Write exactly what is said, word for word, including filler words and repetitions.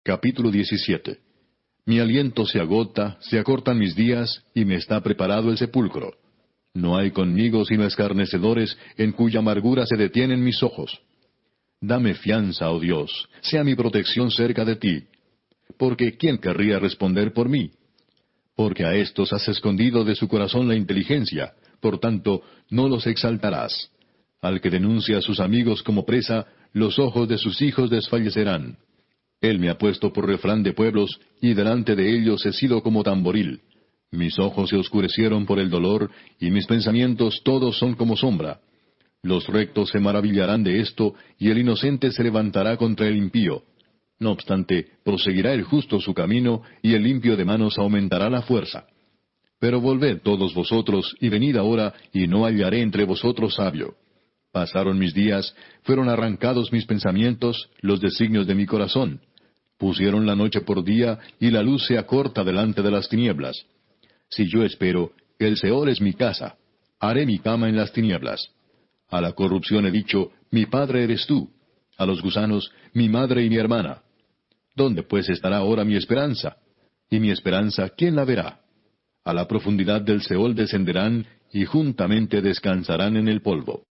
Capítulo diecisiete. Mi aliento se agota, se acortan mis días, y me está preparado el sepulcro. No hay conmigo sino escarnecedores, en cuya amargura se detienen mis ojos. Dame fianza, oh Dios, sea mi protección cerca de ti. Porque ¿quién querría responder por mí? Porque a éstos has escondido de su corazón la inteligencia, por tanto, no los exaltarás. Al que denuncia a sus amigos como presa, los ojos de sus hijos desfallecerán. Él me ha puesto por refrán de pueblos, y delante de ellos he sido como tamboril. Mis ojos se oscurecieron por el dolor, y mis pensamientos todos son como sombra. Los rectos se maravillarán de esto, y el inocente se levantará contra el impío. No obstante, proseguirá el justo su camino, y el limpio de manos aumentará la fuerza. Pero volved todos vosotros, y venid ahora, y no hallaré entre vosotros sabio. Pasaron mis días, fueron arrancados mis pensamientos, los designios de mi corazón. Pusieron la noche por día, y la luz se acorta delante de las tinieblas. Si yo espero, el Seol es mi casa. Haré mi cama en las tinieblas. A la corrupción he dicho, mi padre eres tú. A los gusanos, mi madre y mi hermana. ¿Dónde pues estará ahora mi esperanza? Y mi esperanza, ¿quién la verá? A la profundidad del Seol descenderán, y juntamente descansarán en el polvo.